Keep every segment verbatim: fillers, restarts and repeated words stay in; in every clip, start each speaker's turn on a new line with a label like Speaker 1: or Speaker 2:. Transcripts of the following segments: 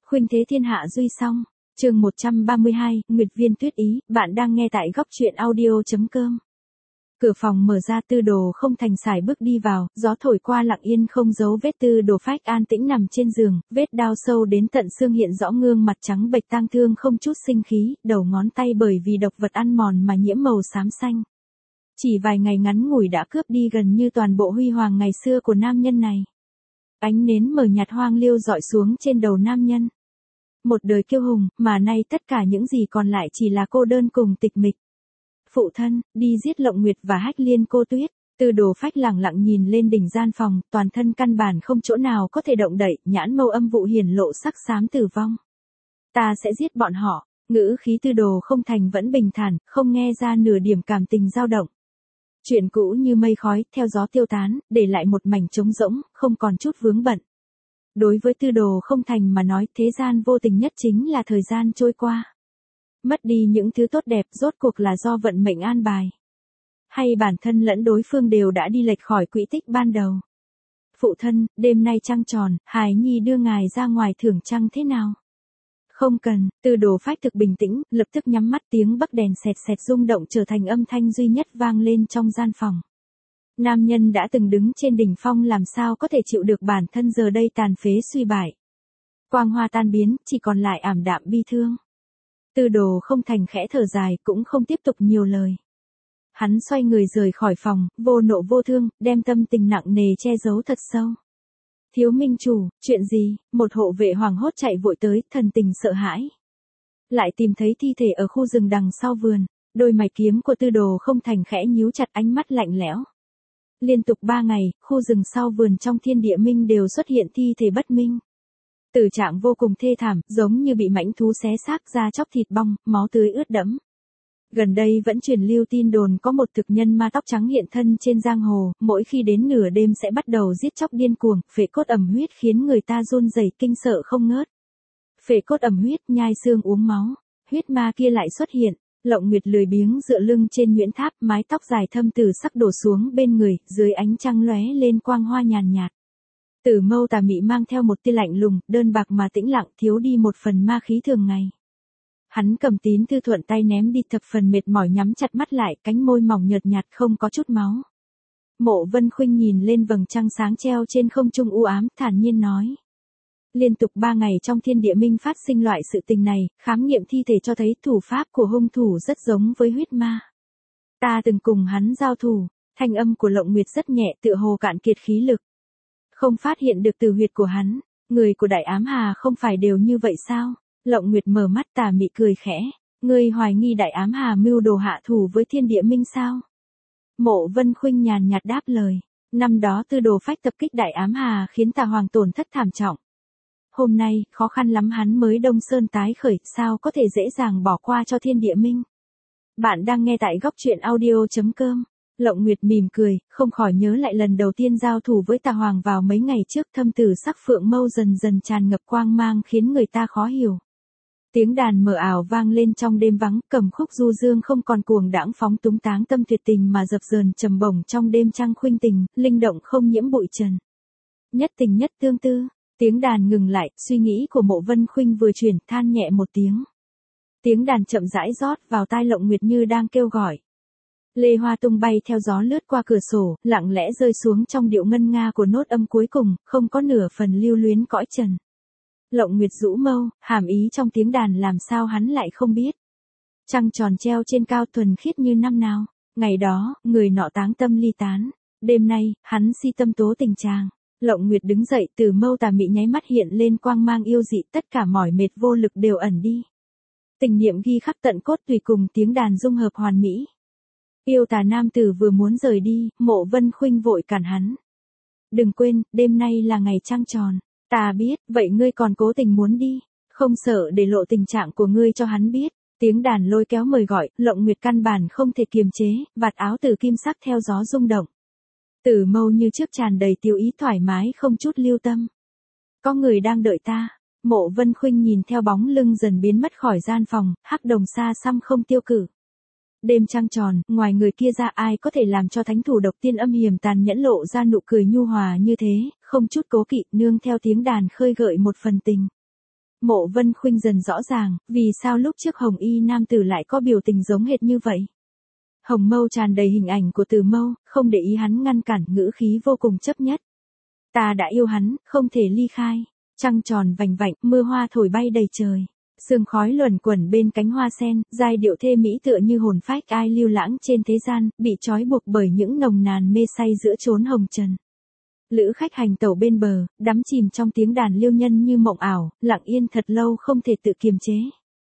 Speaker 1: Khuynh thế thiên hạ duy song. Chương một trăm ba mươi hai, Nguyệt Viên Tuyết Ý, bạn đang nghe tại góc truyện audio chấm com. Cửa phòng mở ra, Tư Đồ Không Thành sải bước đi vào, gió thổi qua lặng yên không dấu vết. Tư Đồ Phách an tĩnh nằm trên giường, vết đao sâu đến tận xương hiện rõ, gương mặt trắng bệch tang thương không chút sinh khí, đầu ngón tay bởi vì độc vật ăn mòn mà nhiễm màu xám xanh. Chỉ vài ngày ngắn ngủi đã cướp đi gần như toàn bộ huy hoàng ngày xưa của nam nhân này. Ánh nến mờ nhạt hoang liêu dọi xuống trên đầu nam nhân. Một đời kiêu hùng, mà nay tất cả những gì còn lại chỉ là cô đơn cùng tịch mịch. Phụ thân, đi giết Lộng Nguyệt và Hách Liên cô Tuyết. Tư Đồ Phách lẳng lặng nhìn lên đỉnh gian phòng, toàn thân căn bản không chỗ nào có thể động đậy, nhãn mâu âm vụ hiển lộ sắc xám tử vong. Ta sẽ giết bọn họ. Ngữ khí Tư Đồ Không Thành vẫn bình thản, không nghe ra nửa điểm cảm tình dao động. Chuyện cũ như mây khói, theo gió tiêu tán, để lại một mảnh trống rỗng, không còn chút vướng bận. Đối với Tư Đồ Không Thành mà nói, thế gian vô tình nhất chính là thời gian trôi qua. Mất đi những thứ tốt đẹp rốt cuộc là do vận mệnh an bài. Hay bản thân lẫn đối phương đều đã đi lệch khỏi quỹ tích ban đầu. Phụ thân, đêm nay trăng tròn, Hải Nhi đưa ngài ra ngoài thưởng trăng thế nào? Không cần. Tư Đồ Phách thực bình tĩnh, lập tức nhắm mắt, tiếng bắc đèn xẹt xẹt rung động trở thành âm thanh duy nhất vang lên trong gian phòng. Nam nhân đã từng đứng trên đỉnh phong làm sao có thể chịu được bản thân giờ đây tàn phế suy bại. Quang hoa tan biến, chỉ còn lại ảm đạm bi thương. Tư Đồ Không Thành khẽ thở dài, cũng không tiếp tục nhiều lời. Hắn xoay người rời khỏi phòng, vô nộ vô thương, đem tâm tình nặng nề che giấu thật sâu. Thiếu minh chủ, chuyện gì? Một hộ vệ hoảng hốt chạy vội tới, thần tình sợ hãi. Lại tìm thấy thi thể ở khu rừng đằng sau vườn. Đôi mày kiếm của Tư Đồ Không Thành khẽ nhíu chặt, ánh mắt lạnh lẽo. Liên tục ba ngày, khu rừng sau vườn trong Thiên Địa Minh đều xuất hiện thi thể bất minh. Tử trạng vô cùng thê thảm, giống như bị mãnh thú xé xác, da chóc thịt bong, máu tươi ướt đẫm. Gần đây vẫn truyền lưu tin đồn có một thực nhân ma tóc trắng hiện thân trên giang hồ, mỗi khi đến nửa đêm sẽ bắt đầu giết chóc điên cuồng, phệ cốt ẩm huyết khiến người ta run rẩy kinh sợ không ngớt. Phệ cốt ẩm huyết, nhai xương uống máu, huyết ma kia lại xuất hiện. Lộng Nguyệt lười biếng dựa lưng trên nhuyễn tháp, mái tóc dài thâm tử sắc đổ xuống bên người, dưới ánh trăng lóe lên quang hoa nhàn nhạt. Tử mâu tà mị mang theo một tia lạnh lùng, đơn bạc mà tĩnh lặng, thiếu đi một phần ma khí thường ngày. Hắn cầm tín thư thuận tay ném đi, thập phần mệt mỏi nhắm chặt mắt lại, cánh môi mỏng nhợt nhạt không có chút máu. Mộ Vân Khuynh nhìn lên vầng trăng sáng treo trên không trung u ám, thản nhiên nói. Liên tục ba ngày trong Thiên Địa Minh phát sinh loại sự tình này, khám nghiệm thi thể cho thấy thủ pháp của hung thủ rất giống với huyết ma. Ta từng cùng hắn giao thủ, thanh âm của Lộng Nguyệt rất nhẹ, tựa hồ cạn kiệt khí lực. Không phát hiện được tử huyệt của hắn, người của Đại Ám Hà không phải đều như vậy sao? Lộng Nguyệt mở mắt tà mị cười khẽ, ngươi hoài nghi Đại Ám Hà mưu đồ hạ thủ với Thiên Địa Minh sao? Mộ Vân Khuynh nhàn nhạt đáp lời, năm đó Tư Đồ Phách tập kích Đại Ám Hà khiến Tà Hoàng tổn thất thảm trọng. Hôm nay, khó khăn lắm hắn mới Đông Sơn tái khởi, sao có thể dễ dàng bỏ qua cho Thiên Địa Minh. Bạn đang nghe tại góc truyện audio chấm com. Lộng Nguyệt mỉm cười, không khỏi nhớ lại lần đầu tiên giao thủ với Tà Hoàng vào mấy ngày trước, thâm tử sắc phượng mâu dần dần tràn ngập quang mang khiến người ta khó hiểu. Tiếng đàn mờ ảo vang lên trong đêm vắng, cầm khúc du dương không còn cuồng đãng phóng túng táng tâm tuyệt tình mà dập dờn trầm bổng trong đêm trăng khuynh tình, linh động không nhiễm bụi trần. Nhất tình nhất tương tư. Tiếng đàn ngừng lại, suy nghĩ của Mộ Vân Khuynh vừa chuyển, than nhẹ một tiếng. Tiếng đàn chậm rãi rót vào tai Lộng Nguyệt như đang kêu gọi. Lê hoa tung bay theo gió lướt qua cửa sổ, lặng lẽ rơi xuống trong điệu ngân nga của nốt âm cuối cùng, không có nửa phần lưu luyến cõi trần. Lộng Nguyệt rũ mâu, hàm ý trong tiếng đàn làm sao hắn lại không biết. Trăng tròn treo trên cao thuần khiết như năm nào. Ngày đó, người nọ táng tâm ly tán. Đêm nay, hắn si tâm tố tình chàng. Lộng Nguyệt đứng dậy, từ mâu tà mị nháy mắt hiện lên quang mang yêu dị, tất cả mỏi mệt vô lực đều ẩn đi. Tình niệm ghi khắc tận cốt tùy cùng tiếng đàn dung hợp hoàn mỹ. Yêu tà nam tử vừa muốn rời đi, Mộ Vân Khuynh vội cản hắn. Đừng quên, đêm nay là ngày trăng tròn. Ta biết, vậy ngươi còn cố tình muốn đi, không sợ để lộ tình trạng của ngươi cho hắn biết. Tiếng đàn lôi kéo mời gọi, Lộng Nguyệt căn bản không thể kiềm chế, vạt áo từ kim sắc theo gió rung động. Tử mâu như trước tràn đầy tiêu ý thoải mái không chút lưu tâm. Có người đang đợi ta. Mộ Vân Khuynh nhìn theo bóng lưng dần biến mất khỏi gian phòng, hắc đồng xa xăm không tiêu cử. Đêm trăng tròn, ngoài người kia ra ai có thể làm cho thánh thủ độc tiên âm hiểm tàn nhẫn lộ ra nụ cười nhu hòa như thế, không chút cố kỵ, nương theo tiếng đàn khơi gợi một phần tình. Mộ Vân Khuynh dần rõ ràng, vì sao lúc trước Hồng Y nam tử lại có biểu tình giống hệt như vậy. Hồng mâu tràn đầy hình ảnh của Từ Mâu, không để ý hắn ngăn cản, ngữ khí vô cùng chấp nhất. Ta đã yêu hắn, không thể ly khai. Trăng tròn vành vạnh, mưa hoa thổi bay đầy trời. Sương khói luẩn quẩn bên cánh hoa sen, giai điệu thê mỹ tựa như hồn phách ai lưu lãng trên thế gian, bị trói buộc bởi những nồng nàn mê say giữa chốn hồng trần. Lữ khách hành tẩu bên bờ, đắm chìm trong tiếng đàn liêu nhân như mộng ảo, lặng yên thật lâu không thể tự kiềm chế.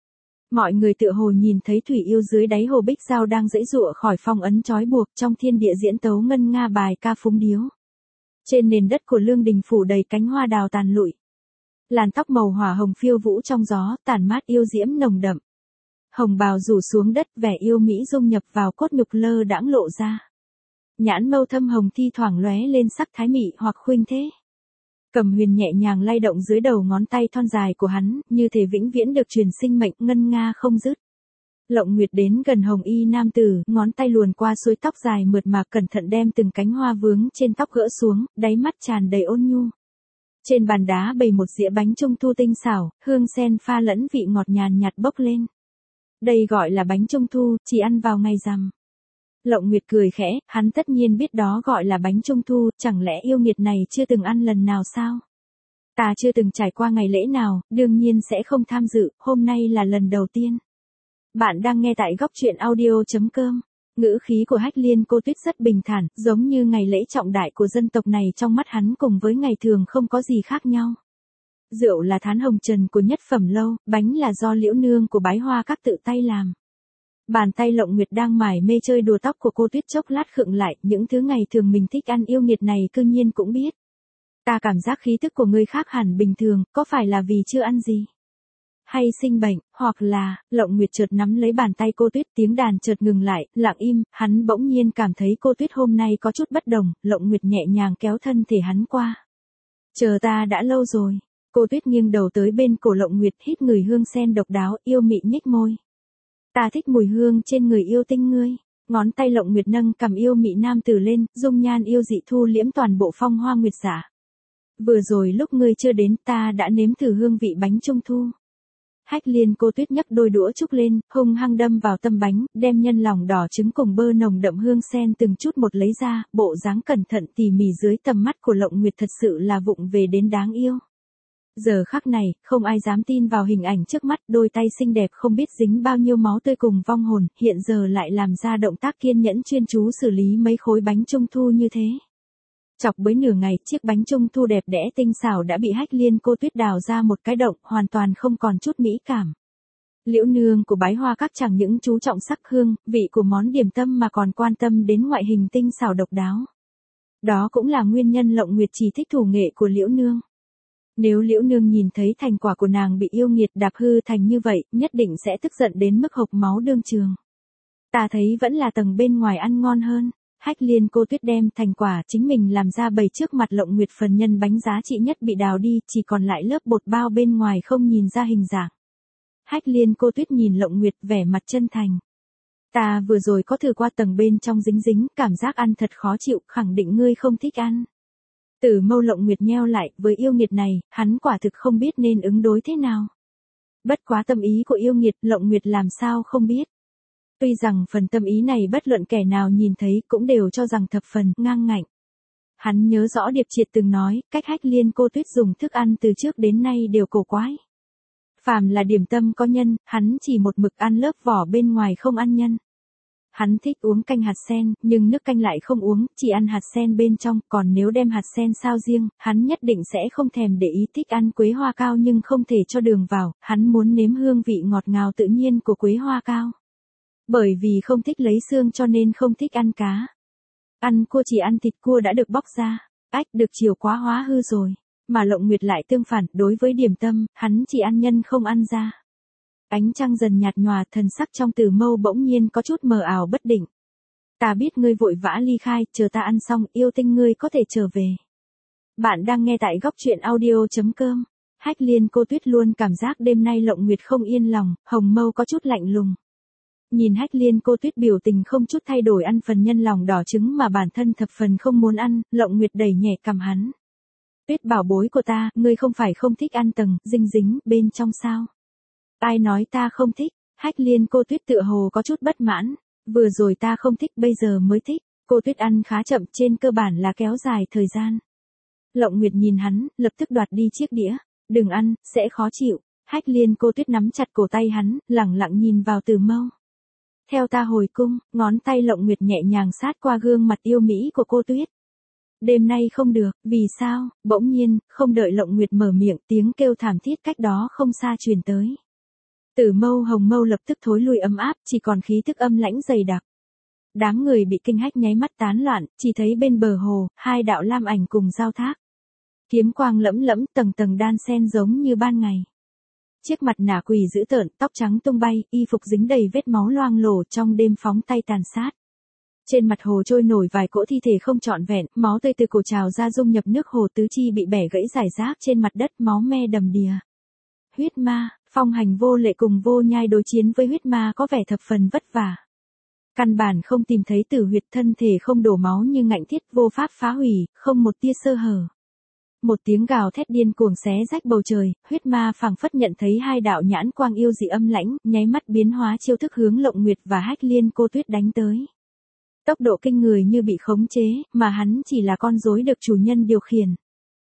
Speaker 1: Mọi người tựa hồ nhìn thấy thủy yêu dưới đáy hồ Bích Giao đang giãy giụa khỏi phong ấn trói buộc trong thiên địa diễn tấu ngân nga bài ca phúng điếu. Trên nền đất của Lương Đình phủ đầy cánh hoa đào tàn lụi. Làn tóc màu hỏa hồng phiêu vũ trong gió, tản mát yêu diễm nồng đậm. Hồng bào rủ xuống đất, vẻ yêu mỹ dung nhập vào cốt nhục lơ đãng lộ ra. Nhãn mâu thâm hồng thi thoảng lóe lên sắc thái mị hoặc khuynh thế. Cầm huyền nhẹ nhàng lay động dưới đầu ngón tay thon dài của hắn, như thể vĩnh viễn được truyền sinh mệnh, ngân nga không dứt. Lộng Nguyệt đến gần Hồng Y nam tử, ngón tay luồn qua suối tóc dài mượt mà cẩn thận đem từng cánh hoa vướng trên tóc gỡ xuống, đáy mắt tràn đầy ôn nhu. Trên bàn đá bày một dĩa bánh trung thu tinh xảo, hương sen pha lẫn vị ngọt nhàn nhạt bốc lên. Đây gọi là bánh trung thu, chỉ ăn vào ngày rằm. Lộng Nguyệt cười khẽ, hắn tất nhiên biết đó gọi là bánh trung thu, chẳng lẽ yêu nghiệt này chưa từng ăn lần nào sao? Ta chưa từng trải qua ngày lễ nào, đương nhiên sẽ không tham dự, hôm nay là lần đầu tiên. Bạn đang nghe tại góc truyện audio chấm com. Ngữ khí của Hách Liên Cô Tuyết rất bình thản, giống như ngày lễ trọng đại của dân tộc này trong mắt hắn cùng với ngày thường không có gì khác nhau. Rượu là thán hồng trần của nhất phẩm lâu, bánh là do Liễu Nương của Bái Hoa Các tự tay làm. Bàn tay Lộng Nguyệt đang mải mê chơi đùa tóc của cô Tuyết chốc lát khựng lại, những thứ ngày thường mình thích ăn yêu nghiệt này cư nhiên cũng biết. Ta cảm giác khí tức của người khác hẳn bình thường, có phải là vì chưa ăn gì? Hay sinh bệnh, hoặc là, Lộng Nguyệt chợt nắm lấy bàn tay cô Tuyết, tiếng đàn chợt ngừng lại, lặng im, hắn bỗng nhiên cảm thấy cô Tuyết hôm nay có chút bất đồng, Lộng Nguyệt nhẹ nhàng kéo thân thể hắn qua. Chờ ta đã lâu rồi. Cô Tuyết nghiêng đầu tới bên cổ Lộng Nguyệt, hít người hương sen độc đáo, yêu mị nhếch môi. Ta thích mùi hương trên người yêu tinh ngươi. Ngón tay Lộng Nguyệt nâng cầm yêu mị nam tử lên, dung nhan yêu dị thu liễm toàn bộ phong hoa nguyệt giả. Vừa rồi lúc ngươi chưa đến ta đã nếm thử hương vị bánh trung thu. Hách Liên Cô Tuyết nhấc đôi đũa trúc lên, hung hăng đâm vào tâm bánh, đem nhân lòng đỏ trứng cùng bơ nồng đậm hương sen từng chút một lấy ra, bộ dáng cẩn thận tỉ mỉ dưới tầm mắt của Lộng Nguyệt thật sự là vụng về đến đáng yêu. Giờ khắc này, không ai dám tin vào hình ảnh trước mắt, đôi tay xinh đẹp không biết dính bao nhiêu máu tươi cùng vong hồn, hiện giờ lại làm ra động tác kiên nhẫn chuyên chú xử lý mấy khối bánh trung thu như thế. Chọc bới nửa ngày, chiếc bánh trung thu đẹp đẽ tinh xảo đã bị Hách Liên Cô Tuyết đào ra một cái động, hoàn toàn không còn chút mỹ cảm. Liễu Nương của Bái Hoa Các chẳng những chú trọng sắc hương, vị của món điểm tâm mà còn quan tâm đến ngoại hình tinh xảo độc đáo. Đó cũng là nguyên nhân Lộng Nguyệt chỉ thích thủ nghệ của Liễu Nương. Nếu Liễu Nương nhìn thấy thành quả của nàng bị yêu nghiệt đạp hư thành như vậy, nhất định sẽ tức giận đến mức hộc máu đương trường. Ta thấy vẫn là tầng bên ngoài ăn ngon hơn. Hách Liên Cô Tuyết đem thành quả chính mình làm ra bày trước mặt Lộng Nguyệt, phần nhân bánh giá trị nhất bị đào đi, chỉ còn lại lớp bột bao bên ngoài không nhìn ra hình dạng. Hách Liên Cô Tuyết nhìn Lộng Nguyệt vẻ mặt chân thành. Ta vừa rồi có thử qua tầng bên trong dính dính, cảm giác ăn thật khó chịu, khẳng định ngươi không thích ăn. Từ mâu Lộng Nguyệt nheo lại, với yêu nghiệt này, hắn quả thực không biết nên ứng đối thế nào. Bất quá tâm ý của yêu nghiệt, Lộng Nguyệt làm sao không biết. Tuy rằng phần tâm ý này bất luận kẻ nào nhìn thấy cũng đều cho rằng thập phần ngang ngạnh. Hắn nhớ rõ Điệp Triệt từng nói, cách Hách Liên Cô Tuyết dùng thức ăn từ trước đến nay đều cổ quái. Phàm là điểm tâm có nhân, hắn chỉ một mực ăn lớp vỏ bên ngoài không ăn nhân. Hắn thích uống canh hạt sen, nhưng nước canh lại không uống, chỉ ăn hạt sen bên trong, còn nếu đem hạt sen sao riêng, hắn nhất định sẽ không thèm để ý. Thích ăn quế hoa cao nhưng không thể cho đường vào, hắn muốn nếm hương vị ngọt ngào tự nhiên của quế hoa cao. Bởi vì không thích lấy xương cho nên không thích ăn cá. Ăn cua chỉ ăn thịt cua đã được bóc ra. Ách, được chiều quá hóa hư rồi. Mà Lộng Nguyệt lại tương phản, đối với điểm tâm, hắn chỉ ăn nhân không ăn da. Ánh trăng dần nhạt nhòa, thần sắc trong Từ Mâu bỗng nhiên có chút mờ ảo bất định. Ta biết ngươi vội vã ly khai, chờ ta ăn xong, yêu tinh ngươi có thể trở về. Bạn đang nghe tại góc truyện audio chấm com. Hách Liên Cô Tuyết luôn cảm giác đêm nay Lộng Nguyệt không yên lòng, hồng mâu có chút lạnh lùng. Nhìn Hách Liên Cô Tuyết biểu tình không chút thay đổi ăn phần nhân lòng đỏ trứng mà bản thân thập phần không muốn ăn, Lộng Nguyệt đẩy nhẹ cằm hắn. Tuyết bảo bối của ta, ngươi không phải không thích ăn tầng, dinh dính, bên trong sao? Ai nói ta không thích? Hách Liên cô Tuyết tựa hồ có chút bất mãn. Vừa rồi ta không thích, bây giờ mới thích. Cô Tuyết ăn khá chậm, trên cơ bản là kéo dài thời gian. Lộng Nguyệt nhìn hắn, lập tức đoạt đi chiếc đĩa. Đừng ăn, sẽ khó chịu. Hách Liên cô Tuyết nắm chặt cổ tay hắn, lẳng lặng nhìn vào Từ Mâu. Theo ta hồi cung, ngón tay Lộng Nguyệt nhẹ nhàng sát qua gương mặt yêu mỹ của cô Tuyết. Đêm nay không được, vì sao? Bỗng nhiên, không đợi Lộng Nguyệt mở miệng, tiếng kêu thảm thiết cách đó không xa truyền tới. Tử Mâu Hồng Mâu lập tức thối lui ấm áp, chỉ còn khí thức âm lãnh dày đặc. Đám người bị kinh hách nháy mắt tán loạn, chỉ thấy bên bờ hồ, hai đạo lam ảnh cùng giao thác. Kiếm quang lẫm lẫm, tầng tầng đan xen giống như ban ngày. Chiếc mặt nạ quỷ dữ tợn, tóc trắng tung bay, y phục dính đầy vết máu loang lổ trong đêm phóng tay tàn sát. Trên mặt hồ trôi nổi vài cỗ thi thể không trọn vẹn, máu tươi từ cổ trào ra dung nhập nước hồ, tứ chi bị bẻ gãy rải rác trên mặt đất, máu me đầm đìa. Huyết ma, Phong Hành Vô Lệ cùng Vô Nhai đối chiến với huyết ma có vẻ thập phần vất vả. Căn bản không tìm thấy tử huyệt, thân thể không đổ máu như ngạnh thiết, vô pháp phá hủy, không một tia sơ hở. Một tiếng gào thét điên cuồng xé rách bầu trời, huyết ma phảng phất nhận thấy hai đạo nhãn quang yêu dị âm lãnh, nháy mắt biến hóa chiêu thức hướng Lộng Nguyệt và Hách Liên cô Tuyết đánh tới. Tốc độ kinh người như bị khống chế, mà hắn chỉ là con rối được chủ nhân điều khiển.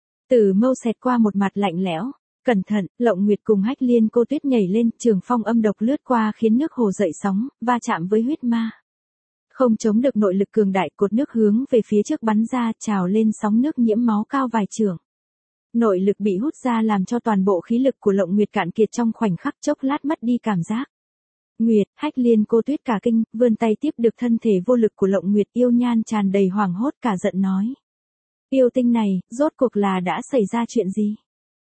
Speaker 1: Tử Mâu xẹt qua một mặt lạnh lẽo. Cẩn thận, Lộng Nguyệt cùng Hách Liên cô Tuyết nhảy lên, trường phong âm độc lướt qua khiến nước hồ dậy sóng, va chạm với huyết ma. Không chống được nội lực cường đại, cột nước hướng về phía trước bắn ra, trào lên sóng nước nhiễm máu cao vài trượng. Nội lực bị hút ra làm cho toàn bộ khí lực của Lộng Nguyệt cạn kiệt trong khoảnh khắc, chốc lát mất đi cảm giác. Nguyệt, Hách Liên cô Tuyết cả kinh, vươn tay tiếp được thân thể vô lực của Lộng Nguyệt, yêu nhan tràn đầy hoảng hốt cả giận nói. Yêu tinh này, rốt cuộc là đã xảy ra chuyện gì?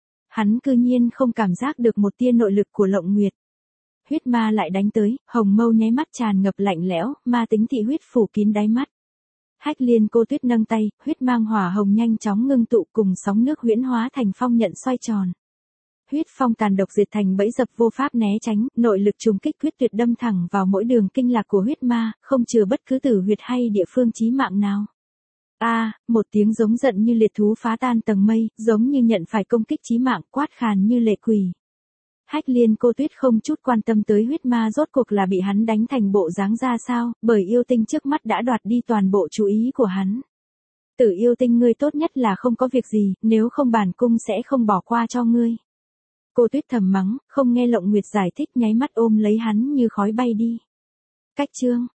Speaker 1: Hắn cư nhiên không cảm giác được một tia nội lực của Lộng Nguyệt. Huyết ma lại đánh tới, Hồng Mâu nháy mắt tràn ngập lạnh lẽo, ma tính thị huyết phủ kín đáy mắt. Hách Liên cô Tuyết nâng tay, huyết mang hỏa hồng nhanh chóng ngưng tụ cùng sóng nước huyễn hóa thành phong nhận xoay tròn. Huyết phong tàn độc diệt thành bẫy dập vô pháp né tránh, nội lực trùng kích quyết tuyệt đâm thẳng vào mỗi đường kinh lạc của huyết ma, không chừa bất cứ tử huyệt hay địa phương chí mạng nào. A, à, một tiếng giống giận như liệt thú phá tan tầng mây, giống như nhận phải công kích chí mạng, quát khàn như lệ quỷ. Hách Liên cô Tuyết không chút quan tâm tới huyết ma rốt cuộc là bị hắn đánh thành bộ dáng ra sao, bởi yêu tinh trước mắt đã đoạt đi toàn bộ chú ý của hắn. Tử yêu tinh, ngươi tốt nhất là không có việc gì, nếu không bản cung sẽ không bỏ qua cho ngươi. Cô Tuyết thầm mắng, không nghe Lộng Nguyệt giải thích, nháy mắt ôm lấy hắn như khói bay đi. Cách chương